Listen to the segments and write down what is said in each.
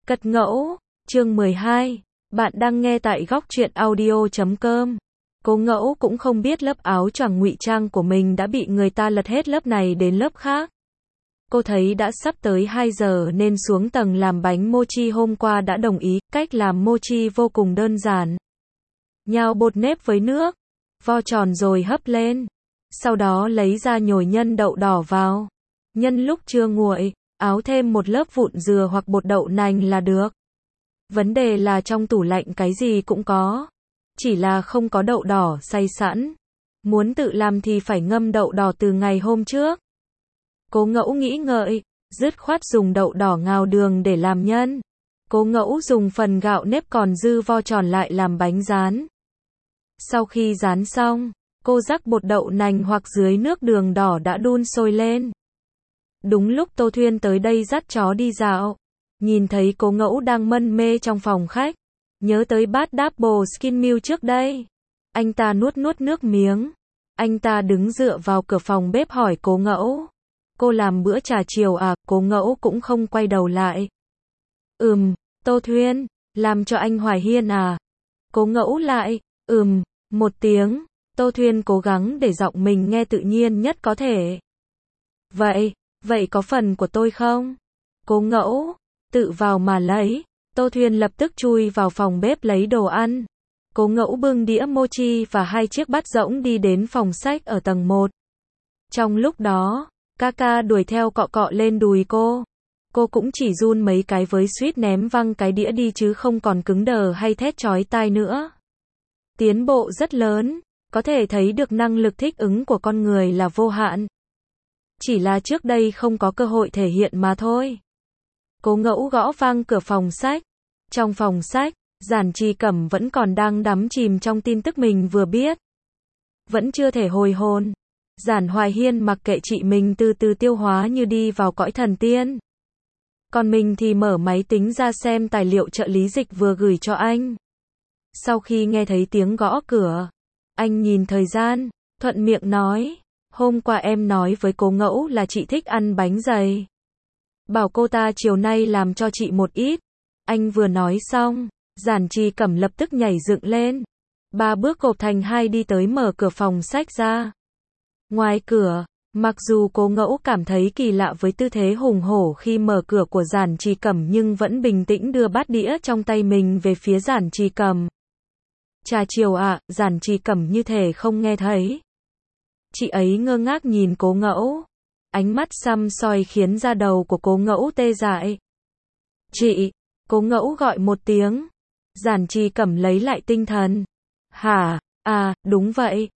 Cật ngẫu, chương 12, bạn đang nghe tại góc truyện audio.com. Cố Ngẫu cũng không biết lớp áo choàng ngụy trang của mình đã bị người ta lật hết lớp này đến lớp khác. Cô thấy đã sắp tới 2 giờ nên xuống tầng làm bánh mochi hôm qua đã đồng ý, cách làm mochi vô cùng đơn giản. Nhào bột nếp với nước, vo tròn rồi hấp lên. Sau đó lấy ra nhồi nhân đậu đỏ vào. Nhân lúc chưa nguội, áo thêm một lớp vụn dừa hoặc bột đậu nành là được. Vấn đề là trong tủ lạnh cái gì cũng có. Chỉ là không có đậu đỏ xay sẵn. Muốn tự làm thì phải ngâm đậu đỏ từ ngày hôm trước. Cố Ngẫu nghĩ ngợi, dứt khoát dùng đậu đỏ ngào đường để làm nhân. Cố Ngẫu dùng phần gạo nếp còn dư vo tròn lại làm bánh rán. Sau khi rán xong, cô rắc bột đậu nành hoặc dưới nước đường đỏ đã đun sôi lên. Đúng lúc Tô Thuyên tới đây dắt chó đi dạo, nhìn thấy Cố Ngẫu đang mân mê trong phòng khách, nhớ tới bát double skin milk trước đây. Anh ta nuốt nước miếng. Anh ta đứng dựa vào cửa phòng bếp hỏi Cố Ngẫu. Cô làm bữa trà chiều à? Cố Ngẫu cũng không quay đầu lại. Tô Thuyên, làm cho anh Hoài Hiên à? Cố Ngẫu lại, một tiếng. Tô Thuyên cố gắng để giọng mình nghe tự nhiên nhất có thể. Vậy có phần của tôi không? Cố Ngẫu, tự vào mà lấy. Tô Thuyên lập tức chui vào phòng bếp lấy đồ ăn. Cố Ngẫu bưng đĩa mochi và 2 chiếc bát rỗng đi đến phòng sách ở tầng 1. Trong lúc đó, Kaka đuổi theo cọ cọ lên đùi cô. Cô cũng chỉ run mấy cái với suýt ném văng cái đĩa đi chứ không còn cứng đờ hay thét chói tai nữa. Tiến bộ rất lớn, có thể thấy được năng lực thích ứng của con người là vô hạn. Chỉ là trước đây không có cơ hội thể hiện mà thôi. Cố Ngẫu gõ vang cửa phòng sách. Trong phòng sách, Giản Trì Cẩm vẫn còn đang đắm chìm trong tin tức mình vừa biết. Vẫn chưa thể hồi hồn. Giản Hoài Hiên mặc kệ chị mình từ từ tiêu hóa như đi vào cõi thần tiên. Còn mình thì mở máy tính ra xem tài liệu trợ lý dịch vừa gửi cho anh. Sau khi nghe thấy tiếng gõ cửa, anh nhìn thời gian, thuận miệng nói. Hôm qua em nói với Cố Ngẫu là chị thích ăn bánh dày. Bảo cô ta chiều nay làm cho chị một ít. Anh vừa nói xong, Giản Trì Cẩm lập tức nhảy dựng lên. 3 bước gộp thành 2 đi tới mở cửa phòng sách ra. Ngoài cửa, mặc dù Cố Ngẫu cảm thấy kỳ lạ với tư thế hùng hổ khi mở cửa của Giản Trì Cẩm nhưng vẫn bình tĩnh đưa bát đĩa trong tay mình về phía Giản Trì Cẩm. Trà chiều ạ, Giản Trì Cẩm như thể không nghe thấy. Chị ấy ngơ ngác nhìn Cố Ngẫu. Ánh mắt săm soi khiến da đầu của Cố Ngẫu tê dại. Chị, Cố Ngẫu gọi một tiếng. Giản Trì Cẩm lấy lại tinh thần. Hả, à, đúng vậy,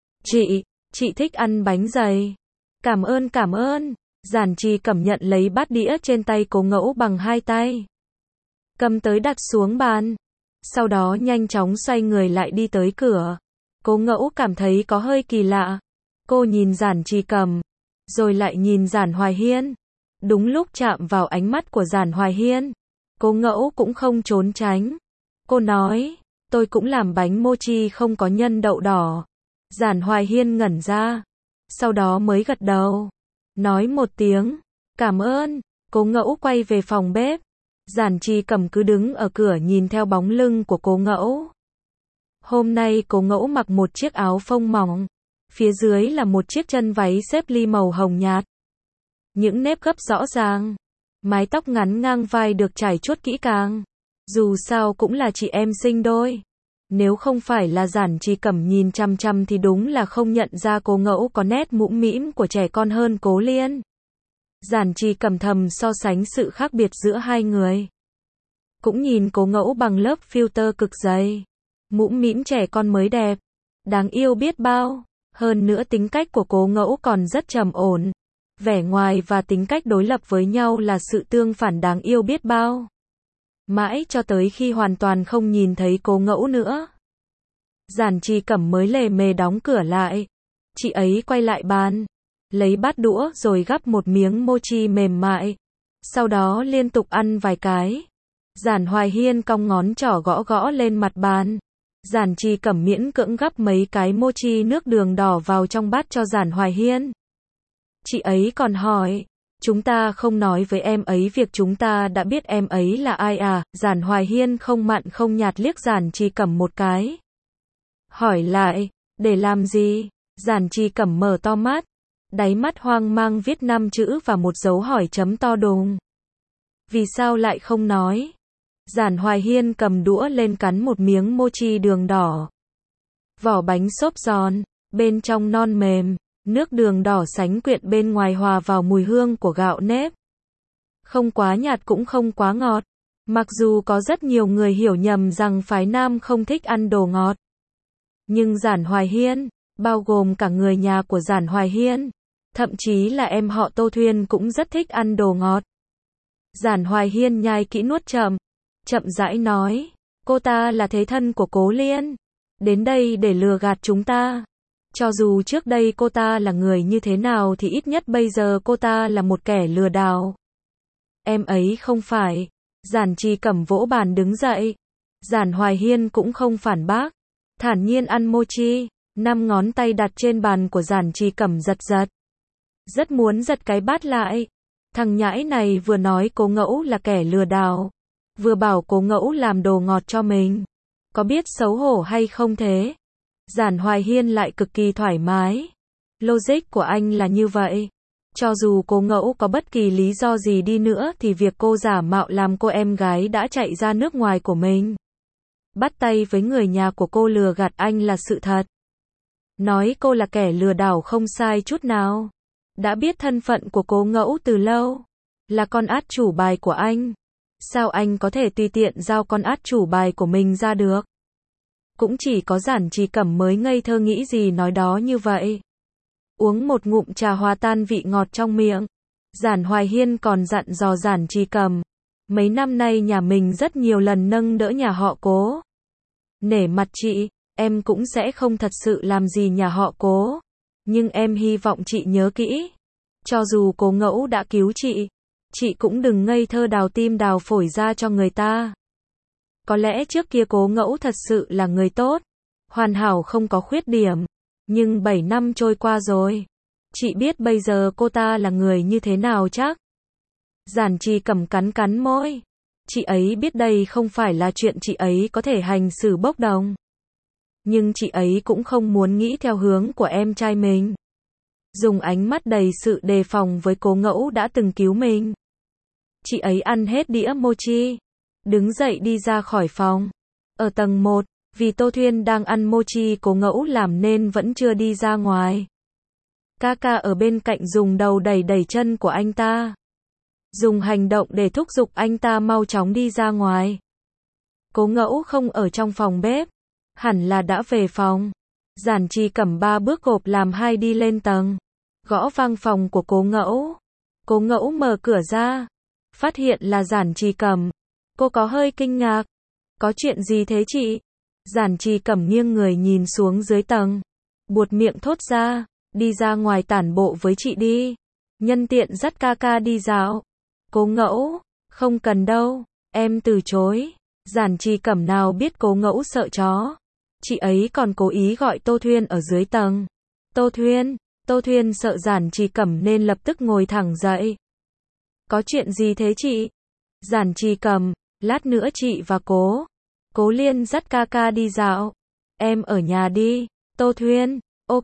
chị thích ăn bánh dày. Cảm ơn. Giản Trì Cẩm nhận lấy bát đĩa trên tay Cố Ngẫu bằng 2 tay. Cầm tới đặt xuống bàn. Sau đó nhanh chóng xoay người lại đi tới cửa. Cố Ngẫu cảm thấy có hơi kỳ lạ. Cô nhìn Giản Trì Cẩm, rồi lại nhìn Giản Hoài Hiên. Đúng lúc chạm vào ánh mắt của Giản Hoài Hiên, Cố Ngẫu cũng không trốn tránh. Cô nói, tôi cũng làm bánh mochi không có nhân đậu đỏ. Giản Hoài Hiên ngẩn ra, sau đó mới gật đầu, nói một tiếng, cảm ơn. Cố Ngẫu quay về phòng bếp. Giản Trì Cẩm cứ đứng ở cửa nhìn theo bóng lưng của Cố Ngẫu. Hôm nay Cố Ngẫu mặc một chiếc áo phông mỏng. Phía dưới là một chiếc chân váy xếp ly màu hồng nhạt. Những nếp gấp rõ ràng. Mái tóc ngắn ngang vai được trải chuốt kỹ càng. Dù sao cũng là chị em sinh đôi. Nếu không phải là Giản Trì Cẩm nhìn chăm chăm thì đúng là không nhận ra Cố Ngẫu có nét mũm mĩm của trẻ con hơn Cố Liên. Giản Trì Cẩm thầm so sánh sự khác biệt giữa hai người. Cũng nhìn Cố Ngẫu bằng lớp filter cực dày. Mũm mĩm trẻ con mới đẹp. Đáng yêu biết bao. Hơn nữa tính cách của Cố Ngẫu còn rất trầm ổn. Vẻ ngoài và tính cách đối lập với nhau là sự tương phản đáng yêu biết bao. Mãi cho tới khi hoàn toàn không nhìn thấy Cố Ngẫu nữa, Giản Trì Cẩm mới lề mề đóng cửa lại. Chị ấy quay lại bàn, lấy bát đũa rồi gắp một miếng mochi mềm mại. Sau đó liên tục ăn vài cái. Giản Hoài Hiên cong ngón trỏ gõ lên mặt bàn. Giản Trì Cẩm miễn cưỡng gắp mấy cái mochi nước đường đỏ vào trong bát cho Giản Hoài Hiên. Chị ấy còn hỏi, Chúng ta không nói với em ấy việc chúng ta đã biết em ấy là ai à? Giản Hoài Hiên không mặn không nhạt liếc Giản Trì Cẩm một cái. Hỏi lại, để làm gì? Giản Trì Cẩm mở to mắt, đáy mắt hoang mang viết 5 chữ và một dấu hỏi chấm to đùng. Vì sao lại không nói? Giản Hoài Hiên cầm đũa lên cắn một miếng mochi đường đỏ. Vỏ bánh xốp giòn, bên trong non mềm, nước đường đỏ sánh quyện bên ngoài hòa vào mùi hương của gạo nếp. Không quá nhạt cũng không quá ngọt. Mặc dù có rất nhiều người hiểu nhầm rằng phái nam không thích ăn đồ ngọt. Nhưng Giản Hoài Hiên, bao gồm cả người nhà của Giản Hoài Hiên, thậm chí là em họ Tô Thuyên cũng rất thích ăn đồ ngọt. Giản Hoài Hiên nhai kỹ nuốt chậm, chậm rãi nói, cô ta là thế thân của Cố Liên, đến đây để lừa gạt chúng ta. Cho dù trước đây cô ta là người như thế nào thì ít nhất bây giờ cô ta là một kẻ lừa đảo. Em ấy không phải. Giản Trì Cẩm vỗ bàn đứng dậy. Giản Hoài Hiên cũng không phản bác, thản nhiên ăn mochi, 5 ngón tay đặt trên bàn của Giản Trì Cẩm giật giật. Rất muốn giật cái bát lại. Thằng nhãi này vừa nói Cố Ngẫu là kẻ lừa đảo, vừa bảo Cố Ngẫu làm đồ ngọt cho mình. Có biết xấu hổ hay không thế? Giản Hoài Hiên lại cực kỳ thoải mái. Logic của anh là như vậy. Cho dù Cố Ngẫu có bất kỳ lý do gì đi nữa thì việc cô giả mạo làm cô em gái đã chạy ra nước ngoài của mình, bắt tay với người nhà của cô lừa gạt anh là sự thật. Nói cô là kẻ lừa đảo không sai chút nào. Đã biết thân phận của Cố Ngẫu từ lâu, là con át chủ bài của anh. Sao anh có thể tùy tiện giao con át chủ bài của mình ra được? Cũng chỉ có Giản Trì Cẩm mới ngây thơ nghĩ gì nói đó như vậy. Uống một ngụm trà hòa tan vị ngọt trong miệng. Giản Hoài Hiên còn dặn dò Giản Trì Cẩm, mấy năm nay nhà mình rất nhiều lần nâng đỡ nhà họ Cố. Nể mặt chị, em cũng sẽ không thật sự làm gì nhà họ Cố. Nhưng em hy vọng chị nhớ kỹ. Cho dù Cố Ngẫu đã cứu chị cũng đừng ngây thơ đào tim đào phổi ra cho người ta. Có lẽ trước kia Cố Ngẫu thật sự là người tốt, hoàn hảo không có khuyết điểm. Nhưng 7 năm trôi qua rồi, chị biết bây giờ cô ta là người như thế nào chắc? Giản Trì Cẩm cắn cắn môi. Chị ấy biết đây không phải là chuyện chị ấy có thể hành xử bốc đồng. Nhưng chị ấy cũng không muốn nghĩ theo hướng của em trai mình. Dùng ánh mắt đầy sự đề phòng với Cố Ngẫu đã từng cứu mình. Chị ấy ăn hết đĩa mochi, đứng dậy đi ra khỏi phòng. Ở tầng 1, vì Tô Thuyên đang ăn mochi Cố Ngẫu làm nên vẫn chưa đi ra ngoài. Ca ở bên cạnh dùng đầu đẩy đẩy chân của anh ta, dùng hành động để thúc giục anh ta mau chóng đi ra ngoài. Cố Ngẫu không ở trong phòng bếp, hẳn là đã về phòng. Giản Trì Cẩm 3 bước gộp làm 2 đi lên tầng, gõ vang phòng của Cố Ngẫu. Cố Ngẫu mở cửa ra, phát hiện là Giản Trì Cẩm. Cô có hơi kinh ngạc. Có chuyện gì thế chị? Giản Trì Cẩm nghiêng người nhìn xuống dưới tầng, buột miệng thốt ra, đi ra ngoài tản bộ với chị đi. Nhân tiện dắt ca đi dạo. Cố Ngẫu, không cần đâu, em từ chối. Giản Trì Cẩm nào biết Cố Ngẫu sợ chó. Chị ấy còn cố ý gọi Tô Thuyên ở dưới tầng. Tô Thuyên sợ Giản Trì Cẩm nên lập tức ngồi thẳng dậy. Có chuyện gì thế chị? Giản Trì Cẩm, lát nữa chị và Cố Liên dắt ca đi dạo. Em ở nhà đi. Tô Thuyên,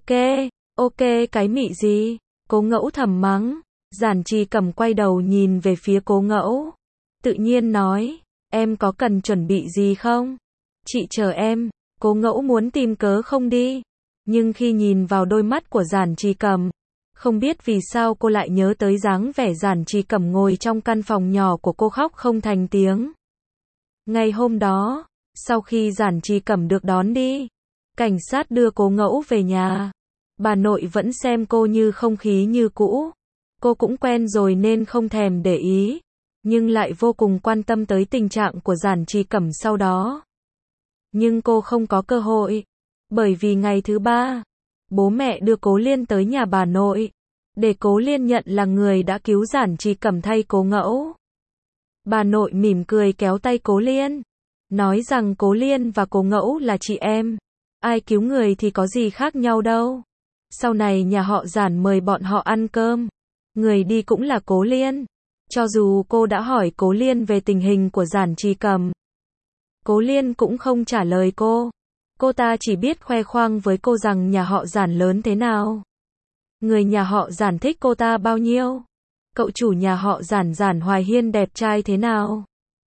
ok, cái mị gì? Cố Ngẫu thầm mắng. Giản Trì Cẩm quay đầu nhìn về phía Cố Ngẫu, tự nhiên nói, em có cần chuẩn bị gì không? Chị chờ em. Cố Ngẫu muốn tìm cớ không đi, nhưng khi nhìn vào đôi mắt của Giản Trì Cẩm, không biết vì sao cô lại nhớ tới dáng vẻ Giản Trì Cẩm ngồi trong căn phòng nhỏ của cô khóc không thành tiếng. Ngày hôm đó, sau khi Giản Trì Cẩm được đón đi, cảnh sát đưa Cố Ngẫu về nhà. Bà nội vẫn xem cô như không khí như cũ. Cô cũng quen rồi nên không thèm để ý, nhưng lại vô cùng quan tâm tới tình trạng của Giản Trì Cẩm sau đó. Nhưng cô không có cơ hội, bởi vì ngày thứ 3, bố mẹ đưa Cố Liên tới nhà bà nội, để Cố Liên nhận là người đã cứu Giản Trì Cẩm thay Cố Ngẫu. Bà nội mỉm cười kéo tay Cố Liên, nói rằng Cố Liên và Cố Ngẫu là chị em, ai cứu người thì có gì khác nhau đâu. Sau này nhà họ Giản mời bọn họ ăn cơm, Người đi cũng là Cố Liên. Cho dù cô đã hỏi Cố Liên về tình hình của Giản Trì Cầm, Cố Liên cũng không trả lời cô. Cô ta chỉ biết khoe khoang với cô rằng nhà họ Giản lớn thế nào. Người nhà họ Giản thích cô ta bao nhiêu. Cậu chủ nhà họ Giản, Giản Hoài Hiên đẹp trai thế nào.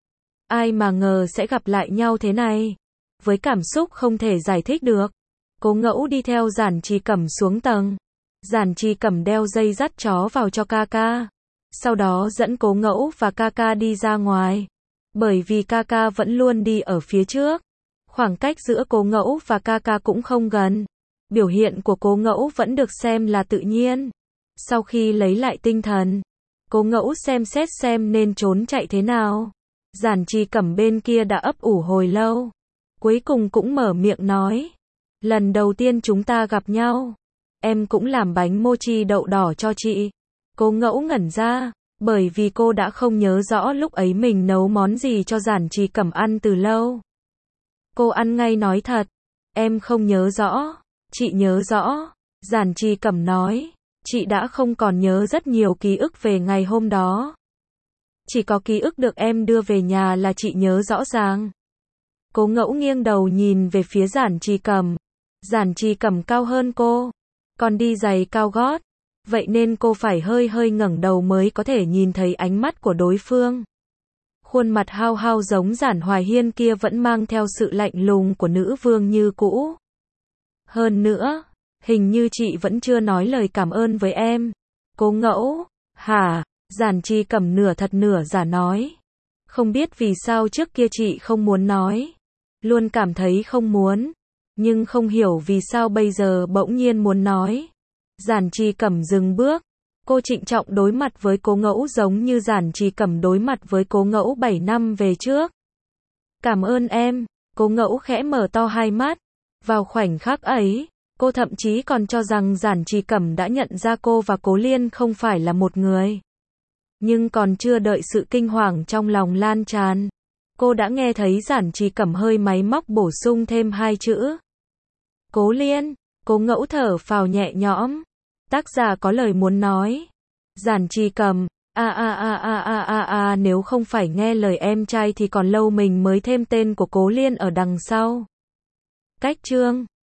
Ai mà ngờ sẽ gặp lại nhau thế này. Với cảm xúc không thể giải thích được, Cố Ngẫu đi theo Giản Trì Cẩm xuống tầng. Giản Trì Cẩm đeo dây dắt chó vào cho Kaka. Sau đó dẫn Cố Ngẫu và Kaka đi ra ngoài. Bởi vì Kaka vẫn luôn đi ở phía trước, khoảng cách giữa Cố Ngẫu và Kaka cũng không gần. Biểu hiện của Cố Ngẫu vẫn được xem là tự nhiên. Sau khi lấy lại tinh thần, Cố Ngẫu xem xét xem nên trốn chạy thế nào. Giản Trì Cẩm bên kia đã ấp ủ hồi lâu, cuối cùng cũng mở miệng nói. Lần đầu tiên chúng ta gặp nhau, em cũng làm bánh mochi đậu đỏ cho chị. Cố Ngẫu ngẩn ra, bởi vì cô đã không nhớ rõ lúc ấy mình nấu món gì cho Giản Trì Cẩm ăn từ lâu. Cô ăn ngay nói thật, em không nhớ rõ, chị nhớ rõ. Giản Trì Cẩm nói, chị đã không còn nhớ rất nhiều ký ức về ngày hôm đó. Chỉ có ký ức được em đưa về nhà là chị nhớ rõ ràng. Cố Ngẫu nghiêng đầu nhìn về phía Giản Trì Cẩm. Giản Trì Cẩm cao hơn cô, còn đi giày cao gót, vậy nên cô phải hơi hơi ngẩng đầu mới có thể nhìn thấy ánh mắt của đối phương. Khuôn mặt hao hao giống Giản Hoài Hiên kia vẫn mang theo sự lạnh lùng của nữ vương như cũ. Hơn nữa, hình như chị vẫn chưa nói lời cảm ơn với em. Cố Ngẫu, hả? Giản Trì Cẩm nửa thật nửa giả nói. Không biết vì sao trước kia chị không muốn nói, luôn cảm thấy không muốn, nhưng không hiểu vì sao bây giờ bỗng nhiên muốn nói. Giản Trì Cẩm dừng bước, cô trịnh trọng đối mặt với Cố Ngẫu giống như Giản Trì Cẩm đối mặt với Cố Ngẫu 7 năm về trước. Cảm ơn em. Cố Ngẫu khẽ mở to hai mắt. Vào khoảnh khắc ấy, cô thậm chí còn cho rằng Giản Trì Cẩm đã nhận ra cô và Cố Liên không phải là một người. Nhưng còn chưa đợi sự kinh hoàng trong lòng lan tràn, cô đã nghe thấy Giản Trì Cẩm hơi máy móc bổ sung thêm hai chữ. Cố Liên. Cố Ngẫu thở phào nhẹ nhõm. Tác giả có lời muốn nói. Giản Trì Cẩm, nếu không phải nghe lời em trai thì còn lâu mình mới thêm tên của Cố Liên ở đằng sau. Cách chương